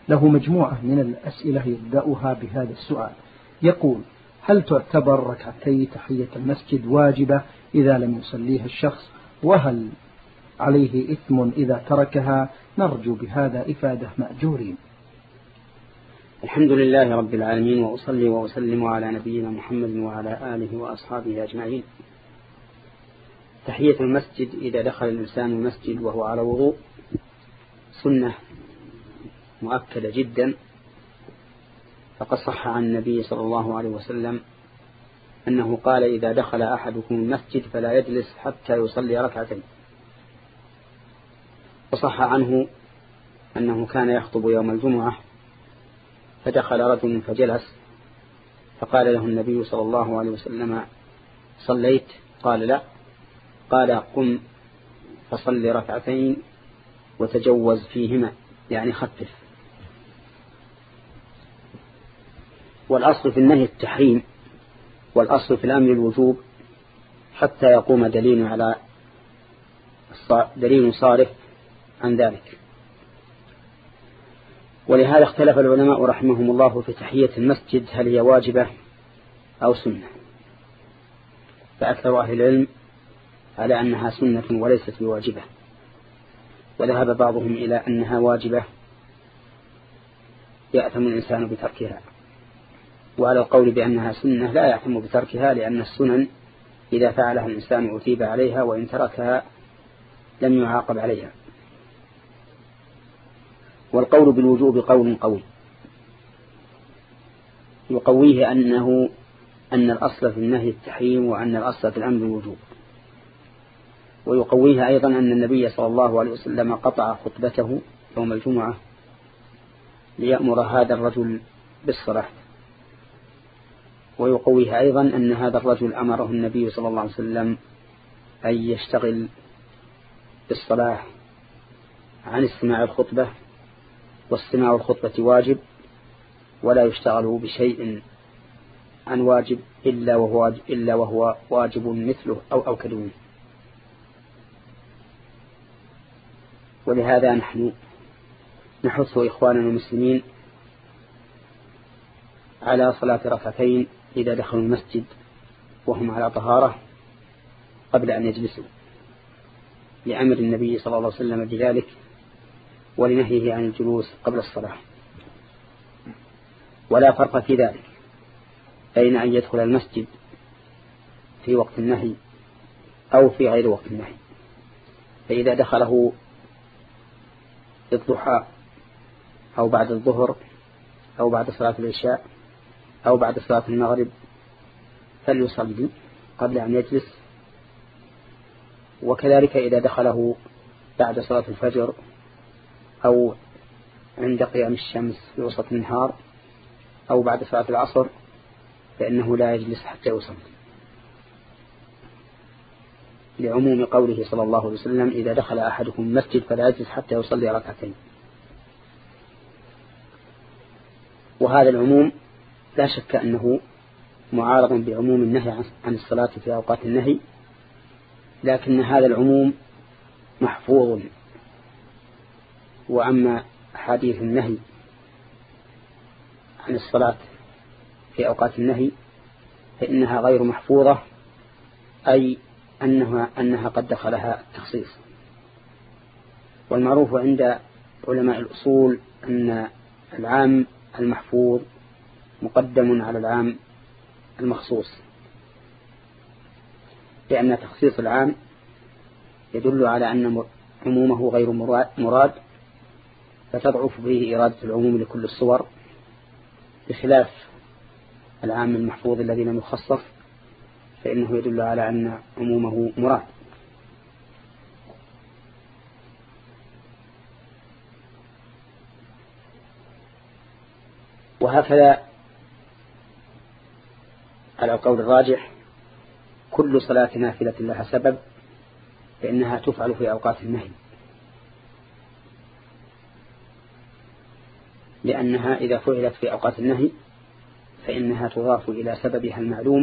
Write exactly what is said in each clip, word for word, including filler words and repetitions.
له مجموعة من الأسئلة يبدأها بهذا السؤال. يقول: هل تعتبر ركعتي تحية المسجد واجبة إذا لم يصليها الشخص؟ وهل عليه إثم إذا تركها؟ نرجو بهذا إفادة مأجورين. الحمد لله رب العالمين، وأصلي وأسلم على نبينا محمد وعلى آله وأصحابه أجمعين. تحية المسجد إذا دخل الإنسان المسجد وهو على وضوء سنة مؤكدة جدا، فقد صح عن النبي صلى الله عليه وسلم أنه قال: إذا دخل أحدكم المسجد فلا يجلس حتى يصلي ركعتين. وصح عنه أنه كان يخطب يوم الجمعة فدخل رجل فجلس، فقال له النبي صلى الله عليه وسلم: صليت؟ قال: لا. قال: قم فصل ركعتين وتجوز فيهما، يعني خفف. والأصل في النهي التحريم، والأصل في الأمر الوجوب حتى يقوم دليل على دليل صارف عن ذلك. ولهذا اختلف العلماء رحمهم الله في تحية المسجد، هل هي واجبة أو سنة؟ فأكثر أهل العلم على أنها سنة وليست بواجبة، وذهب بعضهم إلى أنها واجبة يأثم الإنسان بتركها، وعلى القول بأنها سنة لا يأثم بتركها، لأن السنن إذا فعلها الإنسان أثيب عليها، وإن تركها لم يعاقب عليها. والقول بالوجوب قول قوي يقويه أنه أن الأصل في النهي التحريم، وأن الأصل في الأمر الوجوب. ويقويه أيضا أن النبي صلى الله عليه وسلم قطع خطبته يوم الجمعة ليأمر هذا الرجل بالصلاة. ويقويه أيضا أن هذا الرجل أمره النبي صلى الله عليه وسلم أن يشتغل بالصلاة عن استماع الخطبة، واستماع الخطبة واجب، ولا يشتغل بشيء عن واجب إلا وهو, إلا وهو واجب مثله أو أوكد منه. ولهذا نحن نحث إخواننا المسلمين على صلاة ركعتين إذا دخلوا المسجد وهم على طهارة قبل أن يجلسوا، لأمر النبي صلى الله عليه وسلم بذلك، ولنهيه عن الجلوس قبل الصلاة. ولا فرق في ذلك بين أن يدخل المسجد في وقت النهي أو في غير وقت النهي. فإذا دخله الضحى أو بعد الظهر أو بعد صلاة العشاء أو بعد صلاة المغرب فليصلي قبل أن يجلس. وكذلك إذا دخله بعد صلاة الفجر أو عند قيام الشمس في وسط النهار أو بعد صلاة العصر فإنه لا يجلس حتى يصلي، لعموم قوله صلى الله عليه وسلم: إذا دخل أحدكم المسجد فلا يجلس حتى يصلي ركعتين. وهذا العموم لا شك أنه معارض بعموم النهي عن الصلاة في أوقات النهي، لكن هذا العموم محفوظ. وأما حديث النهي عن الصلاة في أوقات النهي فإنها غير محفوظة، أي أنها, أنها قد دخلها التخصيص. والمعروف عند علماء الأصول أن العام المحفوظ مقدم على العام المخصوص، لأن تخصيص العام يدل على أن عمومه غير مراد، فتضعف به إرادة العموم لكل الصور، بخلاف العام المحفوظ الذي لم يخصص فإنه يدل على أن عمومه مراد. وهكذا على القول الراجح كل صلاة نافلة لها سبب فإنها تفعل في أوقات النهي، لأنها إذا فعلت في أوقات النهي فإنها تضاف إلى سببها المعلوم،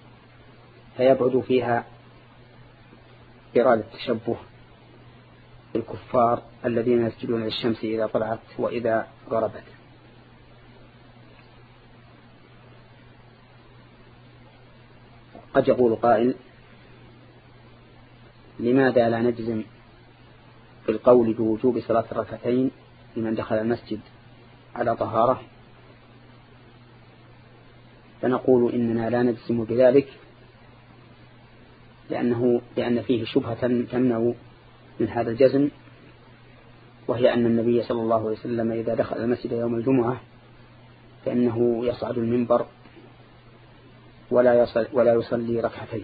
فيبعد فيها إرادة التشبه الكفار الذين يسجدون للشمس إذا طلعت وإذا غربت. قد يقول قائل: لماذا لا نجزم بالقول بوجوب صلاة الركعتين لمن دخل المسجد على طهارة؟ فنقول إننا لا نجزم بذلك لأنه لأن فيه شبهة تمنع من هذا الجزم، وهي أن النبي صلى الله عليه وسلم إذا دخل المسجد يوم الجمعة فإنه يصعد المنبر ولا يصلي, ولا يصلي ركعتين،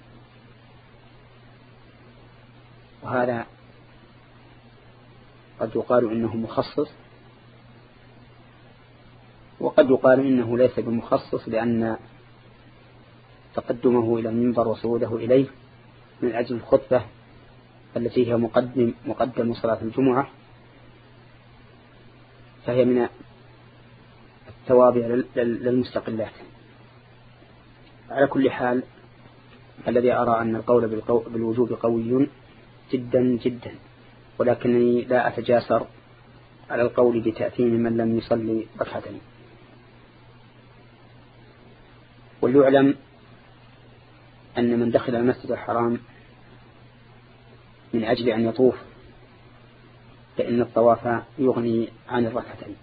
وهذا قد يقال إنه مخصص، وقد يقال إنه ليس بمخصص لأن تقدمه إلى المنبر وصعوده إليه من أجل الخطبة التي هي مقدم, مقدم صلاة الجمعة، فهي من التوابع للمستقلات. على كل حال الذي أرى أن القول بالوجوب قوي جدا جدا، ولكنني لا أتجاسر على القول بتأثيم من لم يصلي ركعتين. وليعلم أن من دخل المسجد الحرام من أجل أن يطوف فإن الطواف يغني عن الركعتين،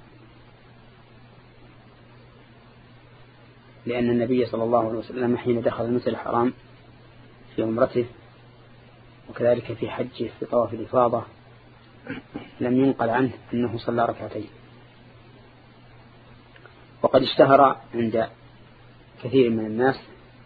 لأن النبي صلى الله عليه وسلم حين دخل المسجد الحرام في عمرته وكذلك في حجه في طواف الإفاضة لم ينقل عنه أنه صلى ركعتين. وقد اشتهر عند كثير من الناس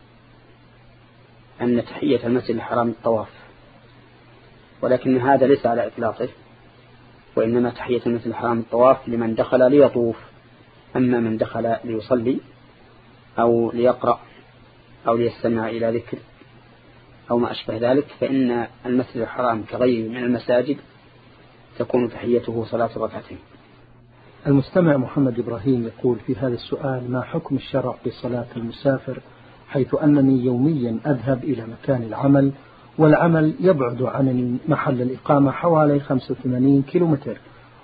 أن تحية المسجد الحرام الطواف، ولكن هذا ليس على إطلاقه، وإنما تحية المسجد الحرام الطواف لمن دخل ليطوف، أما من دخل ليصلي أو ليقرأ أو ليستمع إلى ذكر أو ما أشبه ذلك فإن المسجد الحرام كغيره من المساجد تكون تحيته صلاة ركعتين. المستمع محمد إبراهيم يقول في هذا السؤال: ما حكم الشرع بصلاة المسافر حيث أنني يوميا أذهب إلى مكان العمل والعمل يبعد عن محل الإقامة حوالي خمسة وثمانين كيلومتر،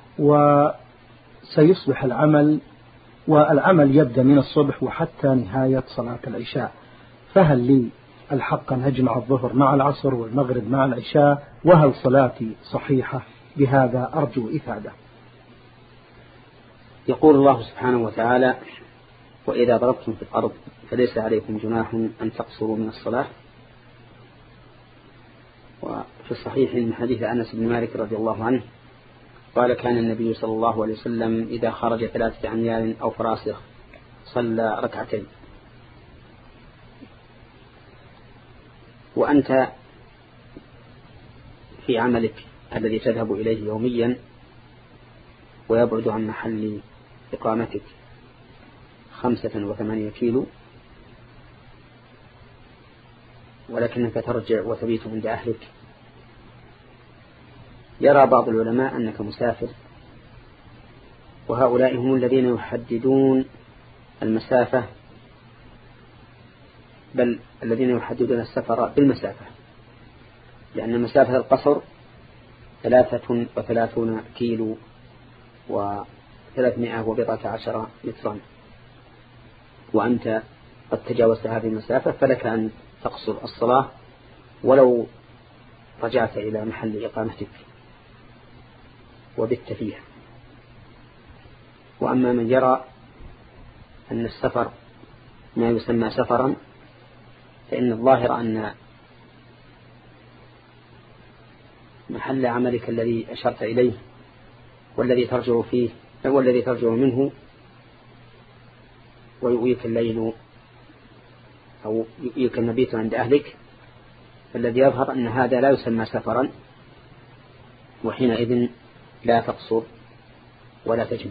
وسيصبح العمل والعمل يبدأ من الصبح وحتى نهاية صلاة العشاء، فهل لي الحق أن أجمع الظهر مع العصر والمغرب مع العشاء؟ وهل صلاتي صحيحة؟ بهذا أرجو إفادة. يقول الله سبحانه وتعالى: وإذا ضربتم في الأرض فليس عليكم جناح أن تقصروا من الصلاة. وفي الصحيح من حديث أنس بن مالك رضي الله عنه قال: كان النبي صلى الله عليه وسلم إذا خرج ثلاثة أميال أو فراسخ صلى ركعتين. وأنت في عملك الذي تذهب إليه يوميا ويبعد عن محل إقامتك خمسة وثمانية كيلو، ولكنك ترجع وتبيت عند أهلك، يرى بعض العلماء أنك مسافر، وهؤلاء هم الذين يحددون المسافة، بل الذين يحددون السفر بالمسافة، لأن مسافة القصر ثلاثة وثلاثون كيلو وثلاثمائة وبضعة عشر مترا، وأنت قد تجاوزت هذه المسافة فلك أن تقصر الصلاة ولو رجعت إلى محل إقامتك وبت فيها. وأما من يرى أن السفر ما يسمى سفرا فإن الظاهر أن محل عملك الذي أشرت إليه والذي ترجع فيه هو الذي ترجع منه ويؤويك الليل أو يؤويك المبيت عند أهلك، فالذي يظهر أن هذا لا يسمى سفرا، وحينئذ لا تقصر ولا تجمع.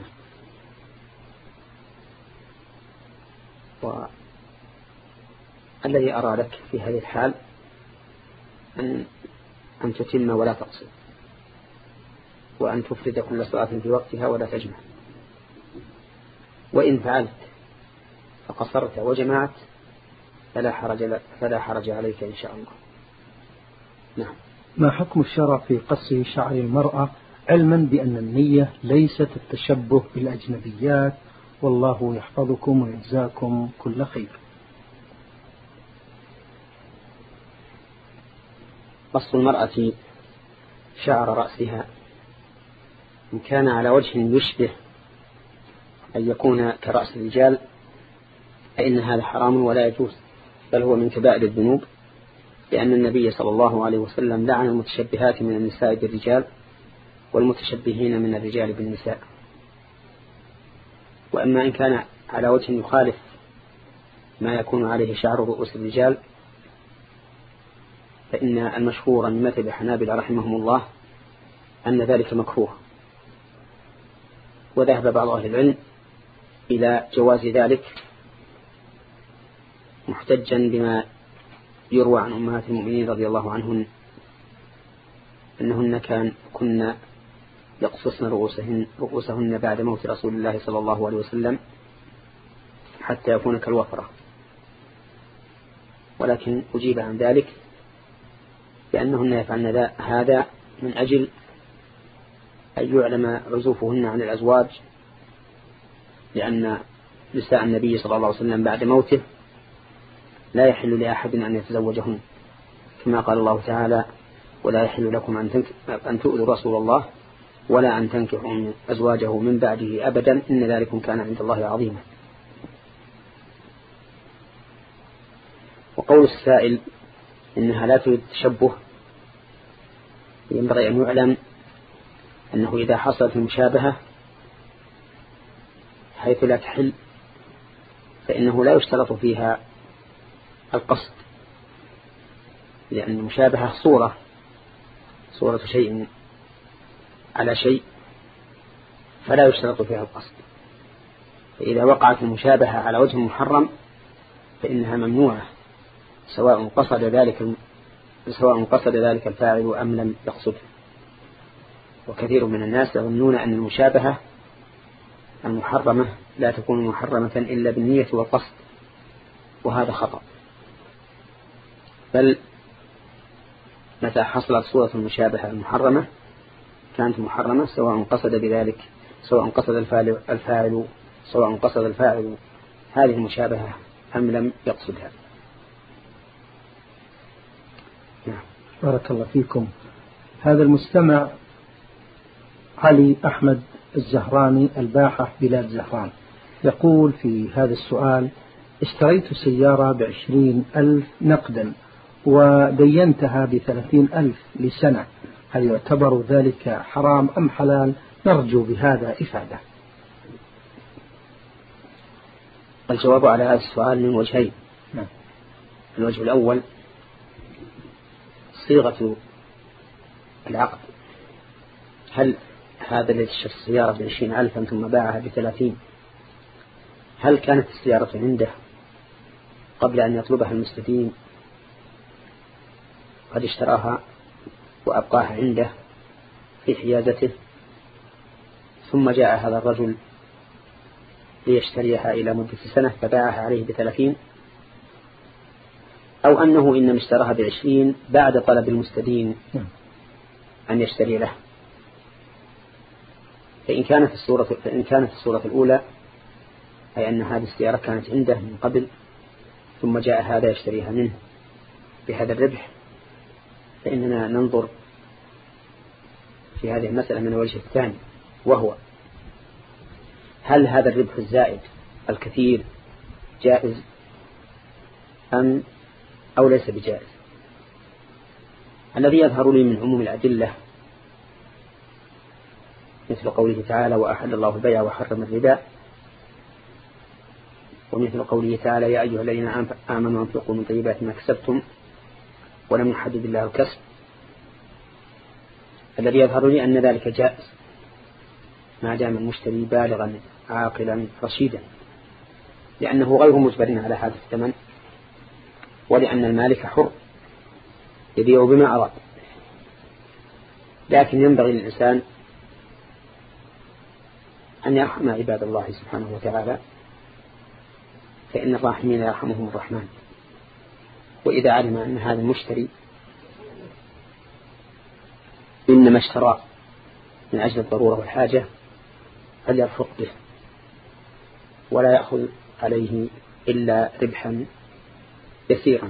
والذي أرى لك في هذه الحال أن أن تتم ولا تقصر، وأن تفرد كل صلاة في وقتها ولا تجمع. وإن فعلت فقصرت وجمعت فلا حرج فلا حرج عليك إن شاء الله. نعم. ما حكم الشرع في قص شعر المرأة علما بأن النية ليست التشبه بالأجنبيات، والله يحفظكم ويجزاكم كل خير. قص المرأة شعر رأسها إن كان على وجه يشبه أن يكون كرأس الرجال فإن هذا حرام ولا يجوز، بل هو من كبائر الذنوب، لأن النبي صلى الله عليه وسلم لعن المتشبهات من النساء بالرجال والمتشبهين من الرجال بالنساء. وأما إن كان على وجه يخالف ما يكون عليه شعر رؤوس الرجال فإن المشهور من مذهب الحنابلة رحمهم الله أن ذلك مكروه، وذهب بعض أهل العلم إلى جواز ذلك محتجا بما يروى عن أمهات المؤمنين رضي الله عنهن أنهن كان كن يقصصن رؤوسهن, رؤوسهن بعد موت رسول الله صلى الله عليه وسلم حتى يكون كالوفرة. ولكن أجيب عن ذلك بأنهن يفعلن هذا من أجل أن يعلم عزوفهن عن الأزواج، لأن نساء النبي صلى الله عليه وسلم بعد موته لا يحل لأحد أن يتزوجهن، كما قال الله تعالى: ولا يحل لكم أن تؤذوا رسول الله ولا أن تنكحوا أزواجه من بعده أبدا إن ذلكم كان عند الله عظيما. وقول السائل إنها لا تريد التشبه، ينبغي أن يعلم أنه إذا حصلت المشابهة حيث لا تحل فإنه لا يشترط فيها القصد، لأن المشابهة صورة صورة شيء على شيء فلا يشترط فيها القصد. فإذا وقعت المشابهة على وجه محرم فإنها ممنوعة، سواء قصد ذلك سواء قصد ذلك الفاعل أم لم يقصده. وكثير من الناس يظنون أن المشابهة المحرمة لا تكون محرمة إلا بالنية والقصد، وهذا خطأ. بل متى حصلت صورة المشابهة المحرمة كانت محرمة سواء قصد بذلك سواء قصد الفاعل, الفاعل سواء قصد الفاعل هذه المشابهة أم لم يقصدها. نعم. بارك الله فيكم. هذا المستمع علي أحمد الزهراني الباحة بلاد زهران يقول في هذا السؤال: اشتريت سيارة بعشرين ألف نقدا ودينتها بثلاثين ألف لسنة، هل يعتبر ذلك حرام أم حلال؟ نرجو بهذا إفادة. الجواب على هذا السؤال من وجهين. نعم. الوجه الأول صيغة العقد، هل هذا الذي اشترى السيارة بعشرين ألفا ثم باعها بثلاثين، هل كانت السيارة عنده قبل أن يطلبها المستدين قد اشتراها وأبقاها عنده في حيازته، ثم جاء هذا الرجل ليشتريها إلى مدة سنة فباعها عليه بثلاثين، أو أنه إنما اشتراها بعشرين بعد طلب المستدين أن يشتري له؟ فإن كانت الصورة فإن كانت الصورة الأولى أي أن هذه السيارة كانت عنده من قبل ثم جاء هذا يشتريها منه بهذا الربح، فإننا ننظر في هذه المسألة من الوجه الثاني، وهو هل هذا الربح الزائد الكثير جائز أم أو ليس بجائز؟ الذي يظهر لي من عموم الأدلة مثل قوله تعالى: وأحل الله البيع وحرم الربا، ومثل قوله تعالى: يا أيها الذين آمنوا أنفقوا من طيبات ما كسبتم ولم يحدد الله الكسب. الذي يظهر لي أن ذلك جائز ما دام المشتري بالغا عاقلا رشيدا، لأنه غير مجبر على هذا الثمن، ولأن المالك حر يبيع بما أراد. لكن ينبغي للإنسان أن يرحم عباد الله سبحانه وتعالى، فإن الراحمين يرحمهم الرحمن. وإذا علم أن هذا المشتري إنما اشترى من أجل الضرورة والحاجة فليرفق به ولا يأخذ عليه إلا ربحا يسيرا،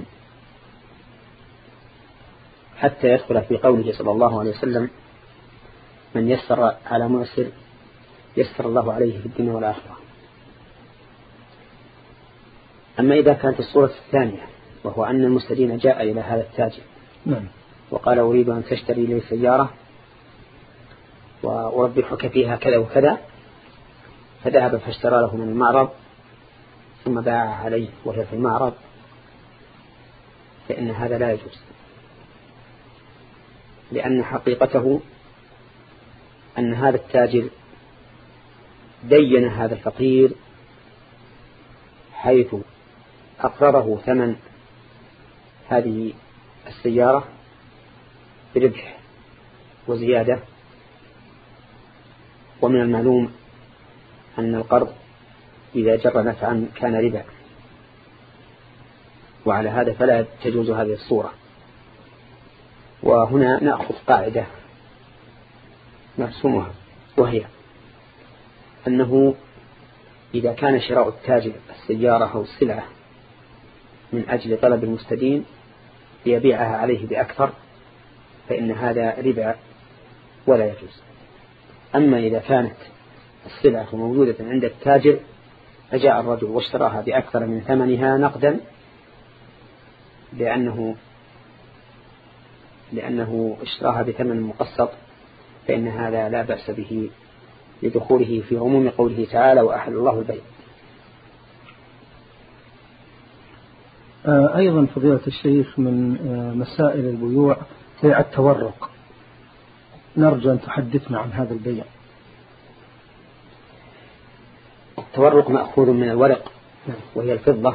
حتى يدخل في قوله صلى الله عليه وسلم: من يسر على مؤسر يسر الله عليه في الدنيا والآخرة. أما إذا كانت الصورة الثانية، وهو أن المستدين جاء إلى هذا التاجر وقال: أريد أن تشتري لي سيارة وأربحك فيها كذا وكذا، فذهب فاشترى له من المعرض ثم باع عليه وهي في المعرض، فإن هذا لا يجوز، لأن حقيقته أن هذا التاجر دين هذا الفقير حيث أقرره ثمن هذه السيارة بربح وزيادة. ومن المعلوم أن القرض إذا جر نفعا كان ربا، وعلى هذا فلا تجوز هذه الصورة. وهنا نأخذ قاعدة نرسمها، وهي أنه إذا كان شراء التاجر السيارة أو السلعة من أجل طلب المستدين ليبيعها عليه بأكثر، فإن هذا ربا ولا يجوز. أما إذا كانت السلعة موجودة عند التاجر فجاء الرجل واشتراها بأكثر من ثمنها نقدا لأنه لأنه اشتراها بثمن مقسط، فإن هذا لا بأس به لدخوله في عموم قوله تعالى: وأحل الله البيع. أيضا فضيلة الشيخ من مسائل البيوع بيع التورق، نرجو أن تحدثنا عن هذا البيع. التورق مأخوذ من الورق وهي الفضة،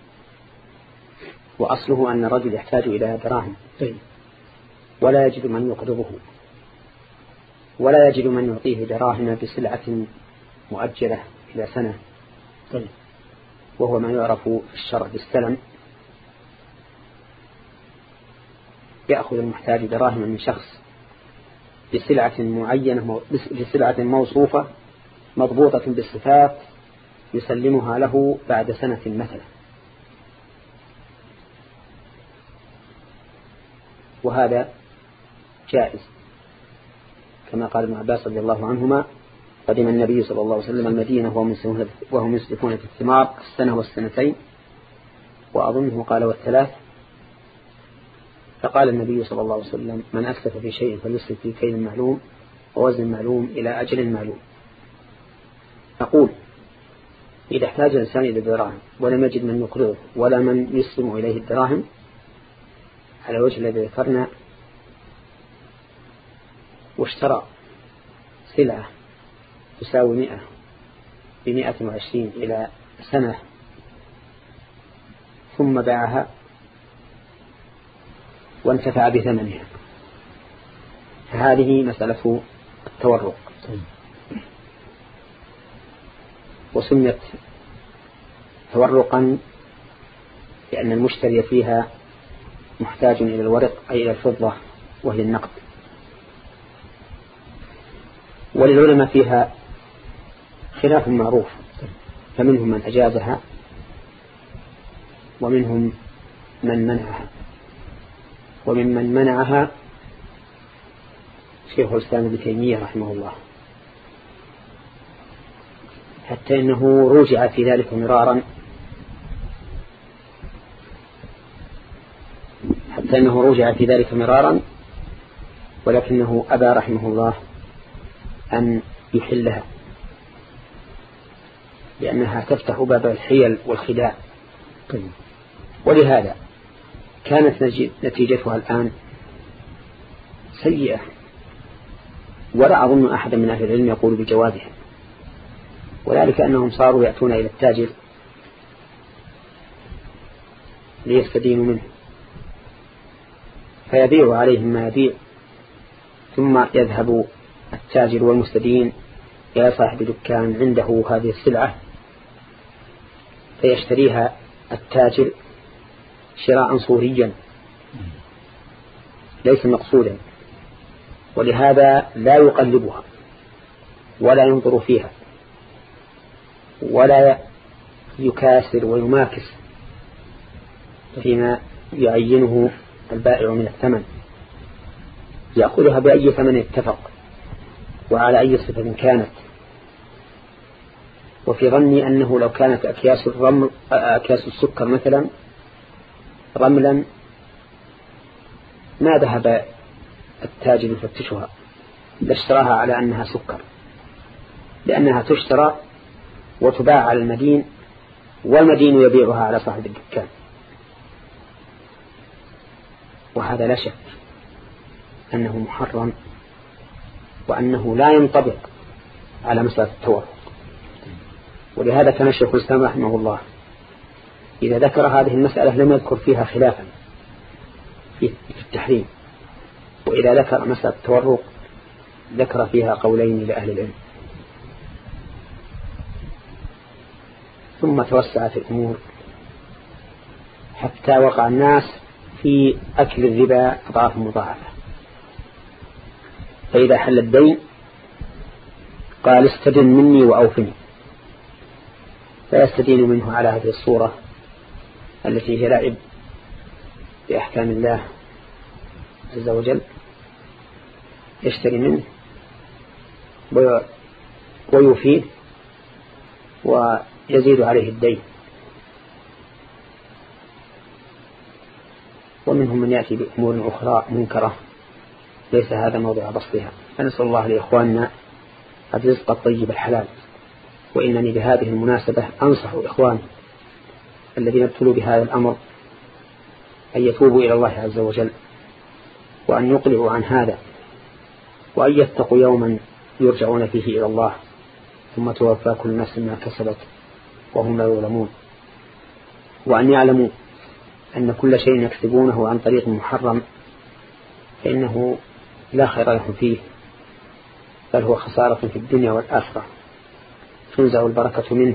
وأصله أن الرجل يحتاج إلى دراهم ولا يجد من يقرضه ولا يجد من يعطيه دراهم بسلعة مؤجلة إلى سنة، وهو ما يعرف في الشرع بالسلم. يأخذ المحتاج دراهم من شخص بسلعة معينة بسلعة موصوفة مضبوطة بالصفات يسلمها له بعد سنة مثلا، وهذا جائز كما قال ابن عباس رضي الله عنهما: قدم النبي صلى الله عليه وسلم المدينة وهم يسلفون في الثمار السنة والسنتين، وأظنه قال والثلاث، فقال النبي صلى الله عليه وسلم: من أسلف في شيء فليسلف في كيل معلوم ووزن معلوم إلى أجل معلوم. نقول: إذا احتاج الإنسان إلى الدراهم ولم يجد من يقرضه ولا من يسلم إليه الدراهم على وجه الذي ذكرنا، واشترى سلعة تساوي مئة بمئة وعشرين إلى سنة ثم باعها وانتفع بثمنها، فهذه مسألة التورق، وسميت تورقا لأن المشتري فيها محتاج إلى الورق أي إلى الفضة وهي النقد. وللعلماء فيها خلاف معروف، فمنهم من أجازها ومنهم من منعها، وممن منعها شيخ الإسلام ابن تيمية رحمه الله، حتى إنه رجع في ذلك مرارا حتى إنه رجع في ذلك مرارا ولكنه أبى رحمه الله أن يحلها، لأنها تفتح باب الحيل والخداع. ولهذا كانت نتيجتها الآن سيئة، ولا أظن أحد من أهل العلم يقول بجوازها، وذلك أنهم صاروا يأتون إلى التاجر ليستدينوا منه فيبيع عليهم ما يبيع، ثم يذهب التاجر والمستدين إلى صاحب دكان عنده هذه السلعة فيشتريها التاجر شراء صوريا ليس مقصودا، ولهذا لا يقلبها ولا ينظر فيها ولا يكاسر ويماكس فيما يعينه البائع من الثمن، يأخذها بأي ثمن اتفق وعلى أي صفة كانت. وفي ظني أنه لو كانت أكياس الرمل أكياس السكر مثلا رملا ما ذهب التاجر يفتشها، لاشتراها على أنها سكر، لأنها تشترى وتباع على المدين والمدين يبيعها على صاحب الدكان. وهذا لا شك أنه محرم وأنه لا ينطبق على مسألة التورق. ولهذا كان الشيخ الإسلام رحمه الله إذا ذكر هذه المسألة لم يذكر فيها خلافا في التحريم، وإذا ذكر مسألة التورق ذكر فيها قولين لأهل العلم. ثم توسع في الأمور حتى وقع الناس في أكل الربا أضعاف مضاعفة. فإذا حل الدين قال استدن مني وأوفني، فيستدين منه على هذه الصورة التي هي لعب بأحكام الله عز وجل، يشتري منه ويوفيه ويزيد عليه الدين. ومنهم من يأتي بأمور أخرى منكرة ليس هذا موضع بسطها. فنسأل الله لإخواننا الرزق الطيب الحلال. وإنني بهذه المناسبة أنصح إخواني الذين ابتلوا بهذا الأمر أن يتوبوا إلى الله عز وجل وأن يقلعوا عن هذا وأن يتقوا يوما يرجعون فيه إلى الله ثم توفى كل نفس ما كسبت وهم لا يظلمون، وأن يعلموا أن كل شيء يكسبونه عن طريق محرم فإنه لا خير لهم فيه، بل هو خسارة في الدنيا والآخرة، تنزع البركة منه،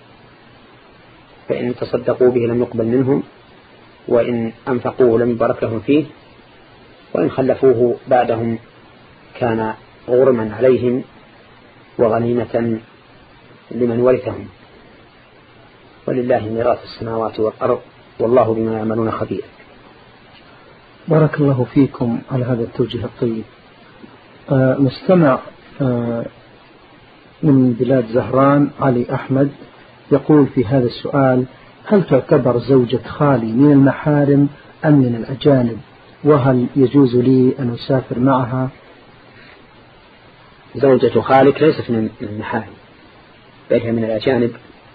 فإن تصدقوا به لم يقبل منهم، وإن أنفقوه لم يبارك لهم فيه، وإن خلفوه بعدهم كان غرما عليهم وغنيمة لمن ورثهم. ولله ميراث السماوات والأرض والله بما يعملون خبير. بارك الله فيكم على هذا التوجيه الطيب. آه مستمع آه من بلاد زهران علي أحمد يقول في هذا السؤال: هل تعتبر زوجة خالي من المحارم أم من الأجانب؟ وهل يجوز لي أن أسافر معها؟ زوجة خالك ليست من المحارم بل هي من الأجانب.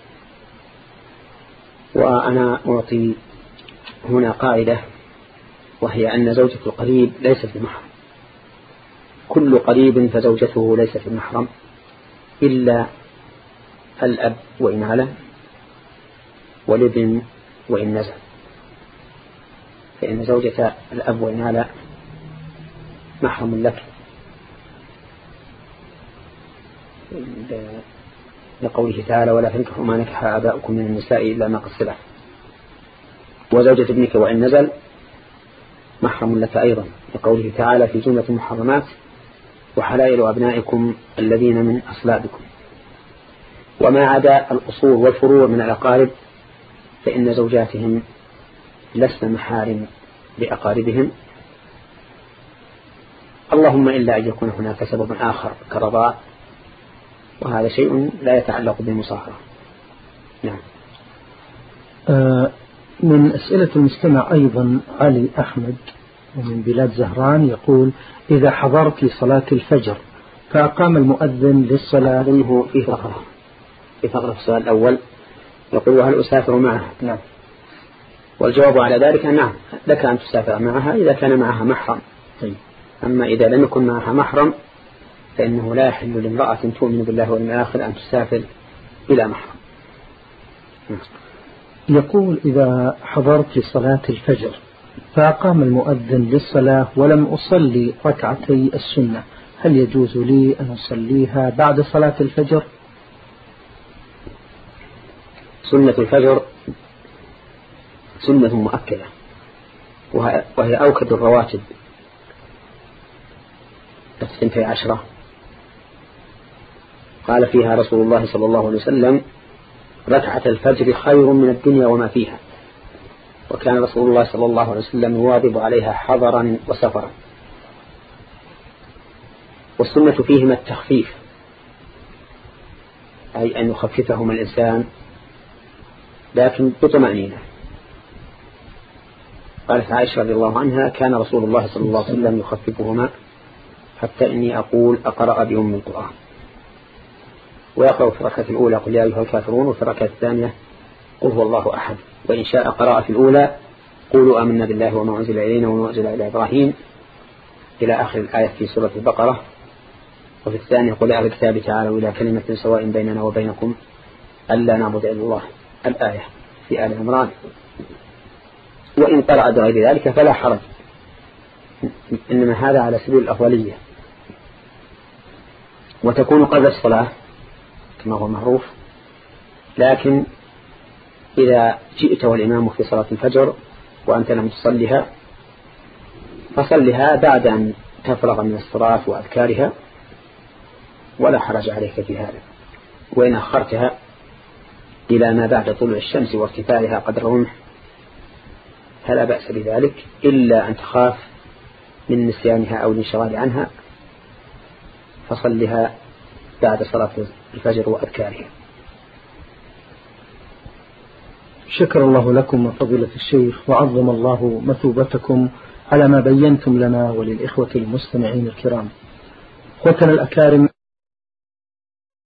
وأنا أعطي هنا قاعدة، وهي أن زوجة القريب ليست بمحرم. كل قريب فزوجته ليست بمحرم إلا الأب وإن علا، والابن وإن نزل، فإن زوجة الأب وإن علا محرم لك لقوله تعالى: ولا تنكحوا ما نكح آباؤكم من النساء إلا ما قد سلف. وزوجة ابنك وإن نزل محرم لك أيضا لقوله تعالى في جملة المحرمات: وحلائل أبنائكم الذين من أصلابكم. وما عدا الأصول والفروع من الأقارب فإن زوجاتهم لسن محارم لأقاربهم، اللهم إلا أن يكون هناك سبب آخر كرضاء، وهذا شيء لا يتعلق بالمصاهرة. نعم. آه من أسئلة المستمع أيضا علي أحمد ومن بلاد زهران يقول: إذا حضرت صلاة الفجر فأقام المؤذن للصلاة. أظنه في فقرة في فقرة السؤال الأول يقول: وهل أسافر معها؟ نعم. والجواب على ذلك نعم، لك أن تسافر معها إذا كان معها محرم. طيب. أما إذا لم يكن معها محرم فإنه لا يحل لامرأة تؤمن بالله واليوم الآخر أن تسافر إلى محرم. يقول: إذا حضرت صلاة الفجر فأقام المؤذن للصلاة ولم أصلي ركعتي السنة، هل يجوز لي أن أصليها بعد صلاة الفجر؟ سنة الفجر سنة مؤكدة وهي أوكد الرواتب، الثنتي عشرة قال فيها رسول الله صلى الله عليه وسلم: ركعة الفجر خير من الدنيا وما فيها. وكان رسول الله صلى الله عليه وسلم يواظب عليها حضرا وسفرا. والسنة فيهما التخفيف، أي أن يخففهما الإنسان لكن بطمأنينة. قالت عائشة رضي الله عنها: كان رسول الله صلى الله عليه وسلم يخففهما حتى إني أقول أقرأ بأم القرآن، ويقرأ في الركعة الأولى قل يا أيها الكافرون، وفي الركعة الثانية قل هو الله أحد، وإن شاء قرأ في الأولى قولوا آمنا بالله وما أنزل إلينا وما أنزل إلى إبراهيم إلى آخر الآية في سورة البقرة، وفي الثانية قل أهل الكتاب تعالوا إلى كلمة سواء بيننا وبينكم ألا نعبد إلا الله، الآية في آل عمران. وإن قرأ بغير ذلك فلا حرج، إنما هذا على سبيل الأفضلية، وتكون قبل الصلاة كما هو معروف. لكن إذا جئت والإمام في صلاة الفجر وأنت لم تصلها فصلها بعد أن تفرغ من الصلاة وأذكارها، ولا حرج عليك في هذا. وإن أخرتها إلى ما بعد طلوع الشمس وارتفاعها قدر رمح فلا بأس بذلك، إلا أن تخاف من نسيانها أو الانشغال عنها، فصلها بعد صلاة الفجر وأذكارها. شكر الله لكم وفضيلة الشيخ، وعظم الله مثوبتكم على ما بينتم لنا وللإخوة المستمعين الكرام. أخوتنا الأكارم.